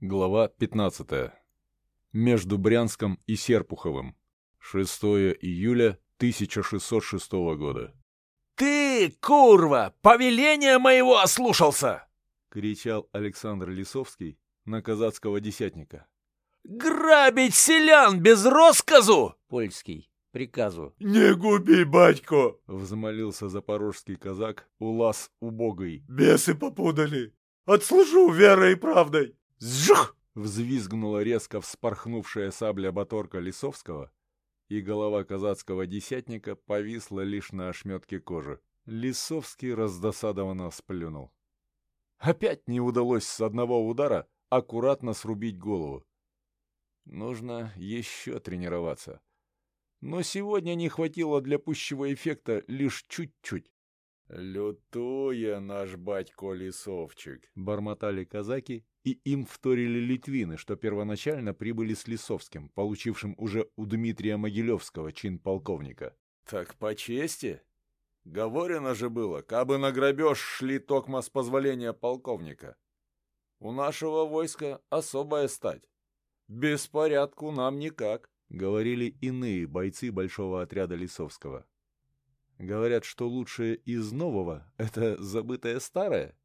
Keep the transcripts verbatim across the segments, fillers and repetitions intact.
Глава пятнадцатая. Между Брянском и Серпуховым. шестое июля тысяча шестьсот шестого года. «Ты, курва, повеления моего ослушался!» — кричал Александр Лисовский на казацкого десятника. «Грабить селян без россказу!» Польский. Приказу. «Не губи, батько!» — взмолился запорожский казак Улас Убогий. «Бесы попудали! Отслужу верой и правдой!» «Сжух!» — взвизгнула резко вспорхнувшая сабля Баторка Лисовского, и голова казацкого десятника повисла лишь на ошметке кожи. Лисовский раздосадованно сплюнул. Опять не удалось с одного удара аккуратно срубить голову. Нужно еще тренироваться. Но сегодня не хватило для пущего эффекта лишь чуть-чуть. «Лютуя наш батько Лисовчик!» — бормотали казаки, и им вторили литвины, что первоначально прибыли с Лисовским, получившим уже у Дмитрия Могилевского чин полковника. «Так по чести? Говорено же было, кабы на грабеж шли токма с позволения полковника. У нашего войска особая стать. Без порядку нам никак», — говорили иные бойцы большого отряда Лисовского. Говорят, что лучшее из нового — это забытое старое?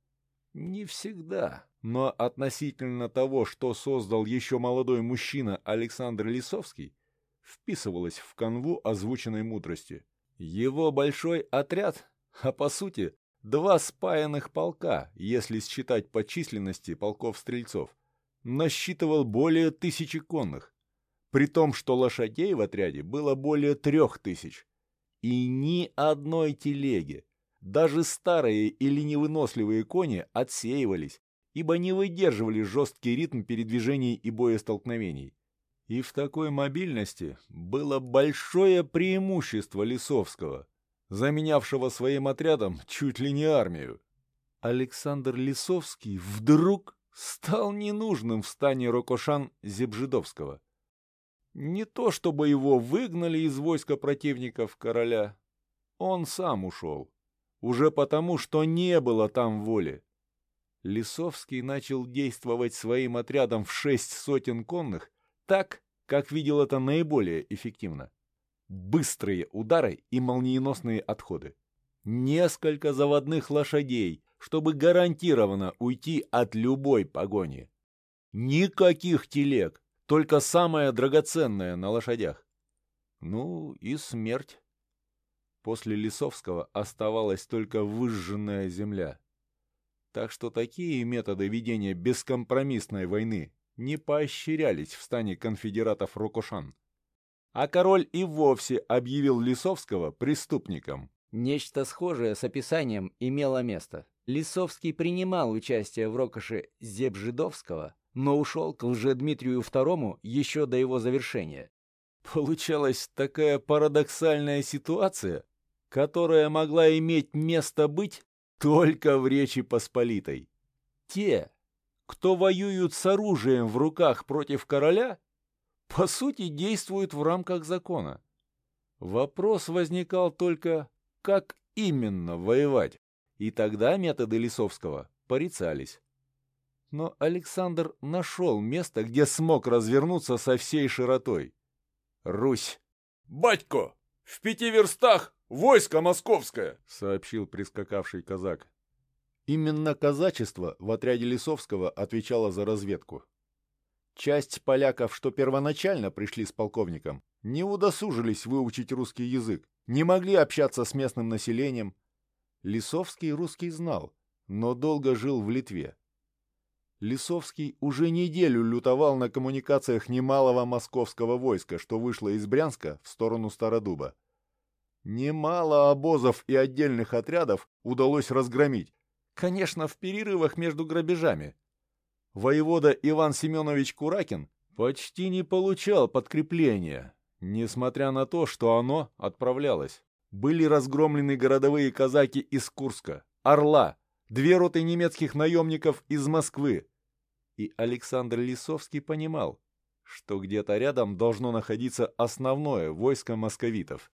Не всегда. Но относительно того, что создал еще молодой мужчина Александр Лисовский, вписывалось в канву озвученной мудрости. Его большой отряд, а по сути два спаянных полка, если считать по численности полков-стрельцов, насчитывал более тысячи конных, при том, что лошадей в отряде было более трех тысяч. И ни одной телеги, даже старые или невыносливые кони отсеивались, ибо не выдерживали жесткий ритм передвижений и боестолкновений. И в такой мобильности было большое преимущество Лисовского, заменявшего своим отрядом чуть ли не армию. Александр Лисовский вдруг стал ненужным в стане Рокошан-Зебжидовского. Не то чтобы его выгнали из войска противников короля, он сам ушел, уже потому, что не было там воли. Лисовский начал действовать своим отрядом в шесть сотен конных так, как видел это наиболее эффективно. Быстрые удары и молниеносные отходы. Несколько заводных лошадей, чтобы гарантированно уйти от любой погони. Никаких телег, только самое драгоценное на лошадях. Ну и смерть. После Лисовского оставалась только выжженная земля. Так что такие методы ведения бескомпромиссной войны не поощрялись в стане конфедератов Рокошан. А король и вовсе объявил Лисовского преступником. Нечто схожее с описанием имело место. Лисовский принимал участие в рокоше Зебжидовского, но ушел к Лжедмитрию второму еще до его завершения. Получалась такая парадоксальная ситуация, которая могла иметь место быть только в Речи Посполитой. Те, кто воюют с оружием в руках против короля, по сути действуют в рамках закона. Вопрос возникал только, как именно воевать, и тогда методы Лисовского порицались. Но Александр нашел место, где смог развернуться со всей широтой. Русь. «Батько, в пяти верстах войско московское!» — сообщил прискакавший казак. Именно казачество в отряде Лисовского отвечало за разведку. Часть поляков, что первоначально пришли с полковником, не удосужились выучить русский язык, не могли общаться с местным населением. Лисовский русский знал, но долго жил в Литве. Лисовский уже неделю лютовал на коммуникациях немалого московского войска, что вышло из Брянска в сторону Стародуба. Немало обозов и отдельных отрядов удалось разгромить, конечно, в перерывах между грабежами. Воевода Иван Семенович Куракин почти не получал подкрепления, несмотря на то, что оно отправлялось. Были разгромлены городовые казаки из Курска, Орла, две роты немецких наемников из Москвы. И Александр Лисовский понимал, что где-то рядом должно находиться основное войско московитов.